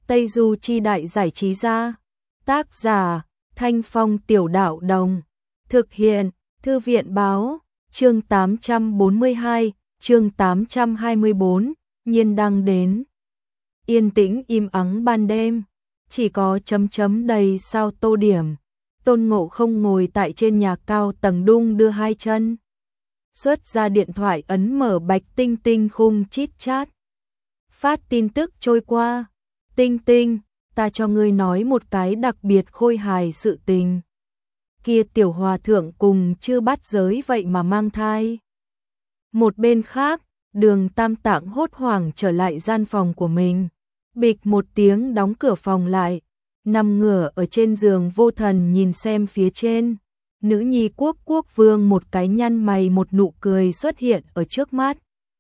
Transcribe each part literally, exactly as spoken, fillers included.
Tây Du Chi Đại Giải Trí Gia. Tác giả Thanh Phong Tiểu Đạo Đồng. Thực hiện Thư viện Báo. Chương tám trăm bốn mươi hai, chương tám trăm hai mươi bốn, Nhiên Đăng đến. Yên tĩnh im ắng ban đêm, chỉ có chấm chấm đầy sao tô điểm. Tôn Ngộ Không ngồi tại trên nhà cao tầng đung đưa hai chân, xuất ra điện thoại ấn mở Bạch Tinh Tinh khung chít chat. Phát tin tức trôi qua. Tinh Tinh, ta cho ngươi nói một cái đặc biệt khôi hài sự tình. Kia tiểu hòa thượng cùng chưa bắt giới vậy mà mang thai. Một bên khác, Đường Tam Tạng hốt hoảng trở lại gian phòng của mình. Bịch một tiếng đóng cửa phòng lại, nằm ngửa ở trên giường vô thần nhìn xem phía trên. Nữ nhi quốc quốc vương một cái nhăn mày một nụ cười xuất hiện ở trước mắt.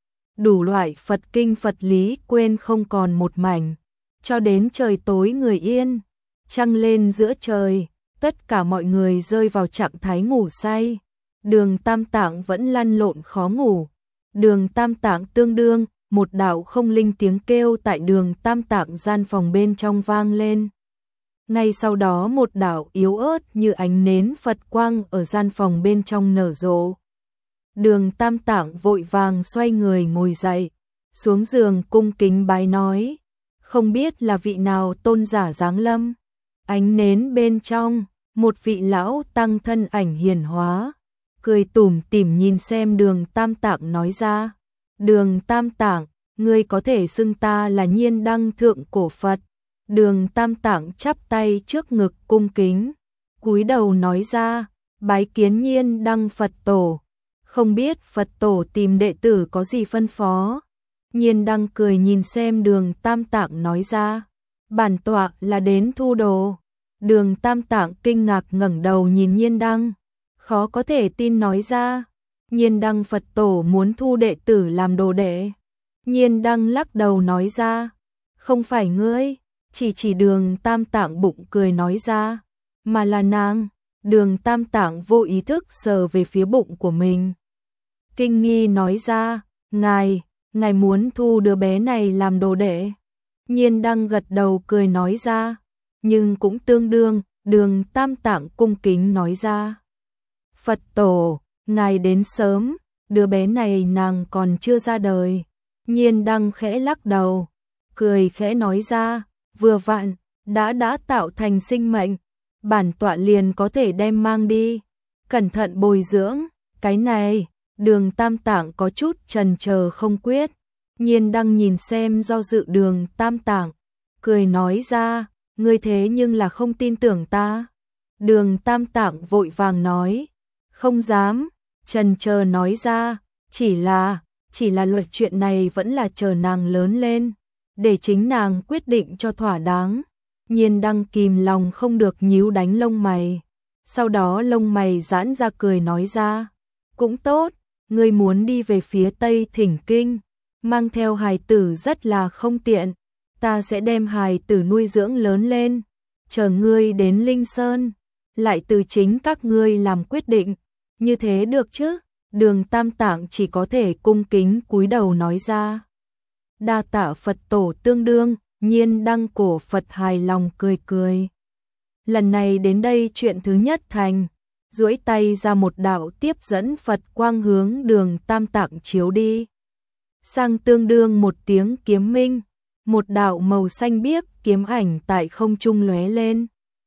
Đủ loại Phật kinh Phật lý quên không còn một mảnh. Cho đến trời tối người yên, trăng lên giữa trời, tất cả mọi người rơi vào trạng thái ngủ say. Đường Tam Tạng vẫn lăn lộn khó ngủ. Đường Tam Tạng tương đương, một đạo không linh tiếng kêu tại Đường Tam Tạng gian phòng bên trong vang lên. Ngay sau đó một đạo yếu ớt như ánh nến Phật quang ở gian phòng bên trong nở rộ. Đường Tam Tạng vội vàng xoay người ngồi dậy, xuống giường cung kính bái nói, không biết là vị nào tôn giả giáng lâm. Ánh nến bên trong, một vị lão tăng thân ảnh hiển hóa, cười tủm tỉm nhìn xem Đường Tam Tạng nói ra, Đường Tam Tạng, ngươi có thể xưng ta là Nhiên Đăng thượng cổ Phật. Đường Tam Tạng chắp tay trước ngực cung kính, cúi đầu nói ra, bái kiến Nhiên Đăng Phật tổ. Không biết Phật tổ tìm đệ tử có gì phân phó. Nhiên Đăng cười nhìn xem Đường Tam Tạng nói ra, bản tọa là đến thu đồ. Đường Tam Tạng kinh ngạc ngẩng đầu nhìn Nhiên Đăng, khó có thể tin nói ra, Nhiên Đăng Phật tổ muốn thu đệ tử làm đồ đệ. Nhiên Đăng lắc đầu nói ra, không phải ngươi, chỉ chỉ Đường Tam Tạng bụng cười nói ra, mà là nàng. Đường Tam Tạng vô ý thức sờ về phía bụng của mình, kinh nghi nói ra, ngài, ngài muốn thu đứa bé này làm đồ đệ. Nhiên Đăng gật đầu cười nói ra, nhưng cũng tương đương. Đường Tam Tạng cung kính nói ra, Phật tổ, ngài đến sớm, đứa bé này nàng còn chưa ra đời. Nhiên Đăng khẽ lắc đầu, cười khẽ nói ra, vừa vặn, đã đã tạo thành sinh mệnh, bản tọa liền có thể đem mang đi, cẩn thận bồi dưỡng. Cái này, Đường Tam Tạng có chút chần chờ không quyết. Nhiên Đăng nhìn xem do dự Đường Tam Tạng, cười nói ra, ngươi thế nhưng là không tin tưởng ta. Đường Tam Tạng vội vàng nói, không dám. Chần chờ nói ra, chỉ là, chỉ là luật chuyện này vẫn là chờ nàng lớn lên, để chính nàng quyết định cho thỏa đáng. Nhiên Đăng kìm lòng không được nhíu đánh lông mày, sau đó lông mày giãn ra cười nói ra, cũng tốt, ngươi muốn đi về phía Tây Thỉnh Kinh, mang theo hài tử rất là không tiện, ta sẽ đem hài tử nuôi dưỡng lớn lên, chờ ngươi đến Linh Sơn, lại từ chính các ngươi làm quyết định, như thế được chứ? Đường Tam Tạng chỉ có thể cung kính cúi đầu nói ra, đa tạ Phật tổ tương đương. Nhiên Đăng cổ Phật hài lòng cười cười. Lần này đến đây chuyện thứ nhất thành, duỗi tay ra một đạo tiếp dẫn Phật quang hướng Đường Tam Tạng chiếu đi. Sang tương đương một tiếng kiếm minh, một đạo màu xanh biếc kiếm ảnh tại không trung lóe lên,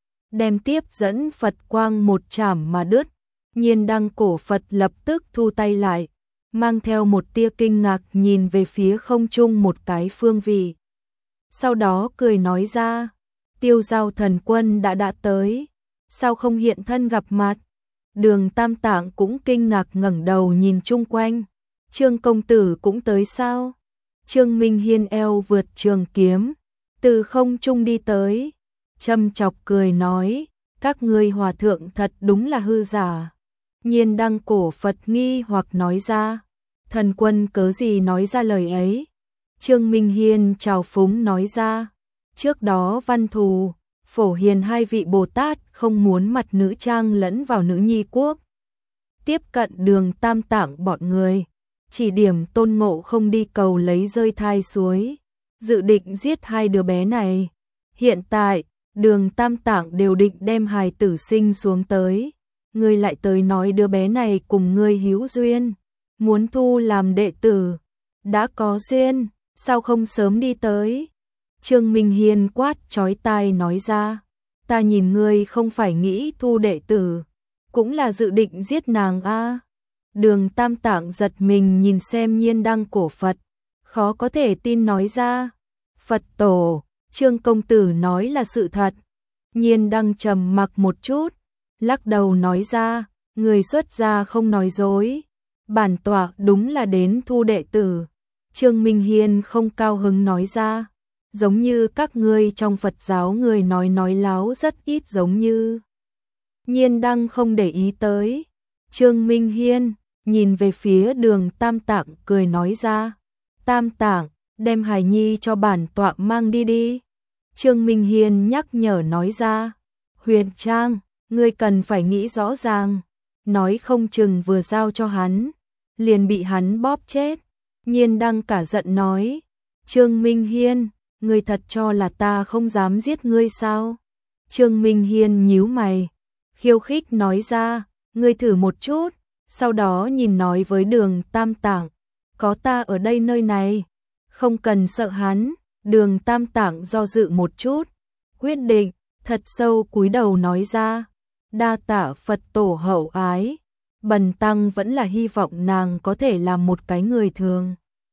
đem tiếp dẫn Phật quang một chảm mà đứt. Nhiên Đăng cổ Phật lập tức thu tay lại, mang theo một tia kinh ngạc nhìn về phía không trung một cái phương vị. Sau đó cười nói ra, Tiêu Giao thần quân đã đã tới, sao không hiện thân gặp mặt? Đường Tam Tạng cũng kinh ngạc ngẩng đầu nhìn chung quanh, Trương công tử cũng tới sao? Trương Minh Hiên eo vượt trường kiếm, từ không trung đi tới, châm chọc cười nói, các ngươi hòa thượng thật đúng là hư giả. Nhiên Đăng cổ Phật nghi hoặc nói ra, thần quân cớ gì nói ra lời ấy? Trương Minh Hiên chào phúng nói ra, trước đó Văn Thù, Phổ Hiền hai vị Bồ Tát không muốn mặt nữ trang lẫn vào nữ nhi quốc. Tiếp cận Đường Tam Tạng bọn người, chỉ điểm Tôn Ngộ Không đi cầu lấy rơi thai suối, dự định giết hai đứa bé này, Hiện tại, Đường Tam Tạng đều định đem hài tử sinh xuống tới. Ngươi lại tới nói đứa bé này cùng ngươi hữu duyên, muốn thu làm đệ tử. Đã có duyên, sao không sớm đi tới? Trương Minh Hiên quát chói tai nói ra. Ta nhìn ngươi không phải nghĩ thu đệ tử, cũng là dự định giết nàng a. Đường Tam Tạng giật mình nhìn xem Nhiên Đăng cổ Phật, khó có thể tin nói ra. Phật tổ, Trương công tử nói là sự thật. Nhiên Đăng trầm mặc một chút, lắc đầu nói ra, người xuất gia không nói dối. Bản tọa đúng là đến thu đệ tử. Trương Minh Hiên không cao hứng nói ra, giống như các ngươi trong Phật giáo người nói nói láo rất ít giống như. Nhiên Đăng không để ý tới. Trương Minh Hiên nhìn về phía Đường Tam Tạng cười nói ra, Tam Tạng, đem hài nhi cho bản tọa mang đi đi. Trương Minh Hiên nhắc nhở nói ra, Huyền Trang, ngươi cần phải nghĩ rõ ràng, nói không chừng vừa giao cho hắn, liền bị hắn bóp chết. Nhiên Đăng cả giận nói, Trương Minh Hiên, ngươi thật cho là ta không dám giết ngươi sao? Trương Minh Hiên nhíu mày, khiêu khích nói ra, ngươi thử một chút, sau đó nhìn nói với Đường Tam Tạng, có ta ở đây nơi này, không cần sợ hắn. Đường Tam Tạng do dự một chút, quyết định, thật sâu cúi đầu nói ra, đa tạ Phật tổ hậu ái, bần tăng vẫn là hy vọng nàng có thể làm một cái người thường,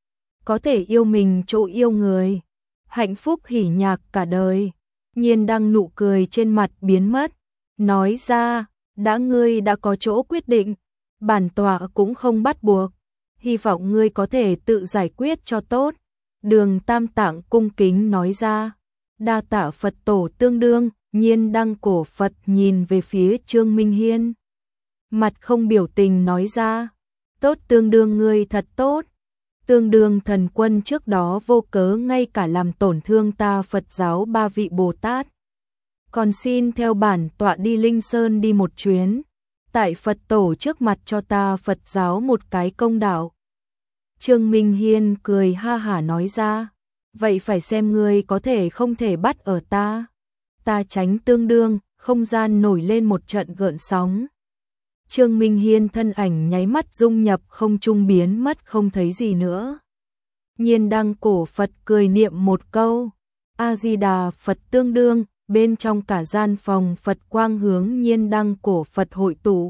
có thể yêu mình chỗ yêu người, hạnh phúc hỉ nhạc cả đời. Nhiên Đăng nụ cười trên mặt biến mất, nói ra, đã ngươi đã có chỗ quyết định, bản tọa cũng không bắt buộc, hy vọng ngươi có thể tự giải quyết cho tốt. Đường Tam Tạng cung kính nói ra, đa tạ Phật tổ tương đương. Nhiên Đăng cổ Phật nhìn về phía Trương Minh Hiên, mặt không biểu tình nói ra, tốt tương đương ngươi thật tốt, tương đương thần quân trước đó vô cớ ngay cả làm tổn thương ta Phật giáo ba vị Bồ Tát. Còn xin theo bản tọa đi Linh Sơn đi một chuyến, tại Phật tổ trước mặt cho ta Phật giáo một cái công đạo. Trương Minh Hiên cười ha hả nói ra, vậy phải xem ngươi có thể không thể bắt ở ta. Ta tránh tương đương, không gian nổi lên một trận gợn sóng. Trương Minh Hiên thân ảnh nháy mắt dung nhập không trung biến mất không thấy gì nữa. Nhiên Đăng cổ Phật cười niệm một câu, A-di-đà Phật tương đương, bên trong cả gian phòng Phật quang hướng Nhiên Đăng cổ Phật hội tụ,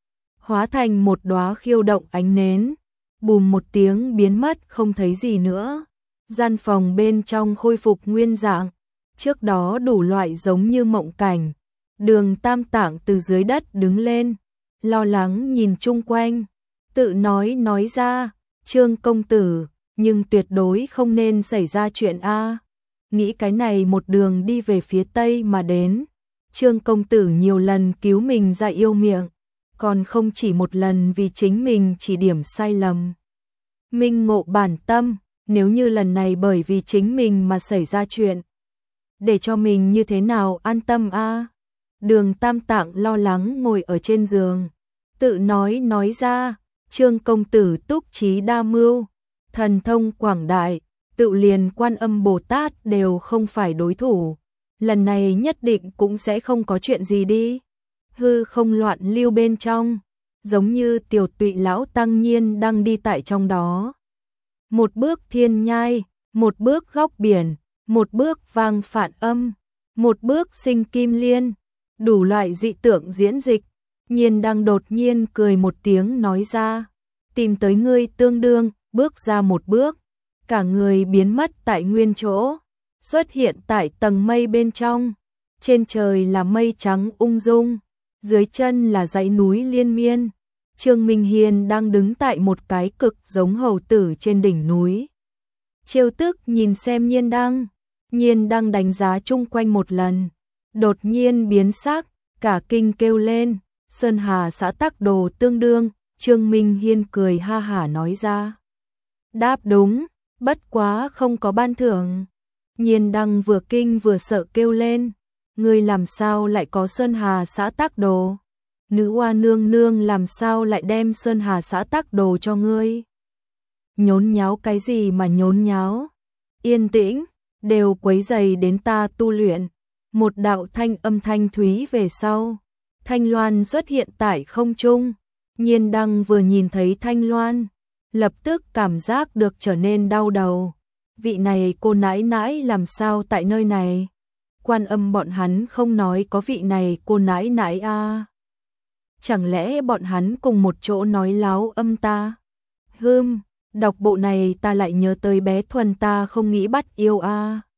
hóa thành một đóa khiêu động ánh nến, bùm một tiếng biến mất không thấy gì nữa. Gian phòng bên trong khôi phục nguyên dạng, trước đó đủ loại giống như mộng cảnh. Đường Tam Tạng từ dưới đất đứng lên, lo lắng nhìn chung quanh, tự nói nói ra, Trương công tử, nhưng tuyệt đối không nên xảy ra chuyện a. Nghĩ cái này một đường đi về phía tây mà đến, Trương công tử nhiều lần cứu mình ra yêu miệng, còn không chỉ một lần vì chính mình chỉ điểm sai lầm. Minh ngộ bản tâm, nếu như lần này bởi vì chính mình mà xảy ra chuyện, để cho mình như thế nào an tâm a? Đường Tam Tạng lo lắng ngồi ở trên giường, tự nói nói ra, Trương công tử túc trí đa mưu, thần thông quảng đại, tự liền Quan Âm Bồ Tát đều không phải đối thủ, lần này nhất định cũng sẽ không có chuyện gì đi. Hư không loạn lưu bên trong, giống như tiểu tụy lão tăng Nhiên đang đi tại trong đó. Một bước thiên nhai, một bước góc biển, một bước vang phản âm, một bước sinh kim liên, đủ loại dị tượng diễn dịch. Nhiên Đăng đột nhiên cười một tiếng nói ra, tìm tới ngươi tương đương, bước ra một bước, cả người biến mất tại nguyên chỗ, xuất hiện tại tầng mây bên trong. Trên trời là mây trắng ung dung, dưới chân là dãy núi liên miên. Trương Minh Hiên đang đứng tại một cái cực giống hầu tử trên đỉnh núi, trêu tức nhìn xem Nhiên Đăng. Nhiên Đăng đánh giá chung quanh một lần, đột nhiên biến sắc, cả kinh kêu lên, Sơn Hà xã tắc đồ tương đương. Trương Minh Hiên cười ha hả nói ra, đáp đúng, bất quá không có ban thưởng. Nhiên Đăng vừa kinh vừa sợ kêu lên, ngươi làm sao lại có Sơn Hà xã tắc đồ? Nữ oa nương nương làm sao lại đem Sơn Hà xã tắc đồ cho ngươi? Nhốn nháo cái gì mà nhốn nháo? Yên tĩnh. đều quấy rầy đến ta tu luyện. Một đạo thanh âm thanh thúy về sau, Thanh Loan xuất hiện tại không trung. Nhiên Đăng vừa nhìn thấy Thanh Loan, lập tức cảm giác được trở nên đau đầu. Vị này cô nãi nãi làm sao tại nơi này? Quan Âm bọn hắn không nói có vị này cô nãi nãi a? À? Chẳng lẽ bọn hắn cùng một chỗ nói láo âm ta? Hừm, đọc bộ này ta lại nhớ tới bé Thuần ta không nghĩ bắt yêu a. À?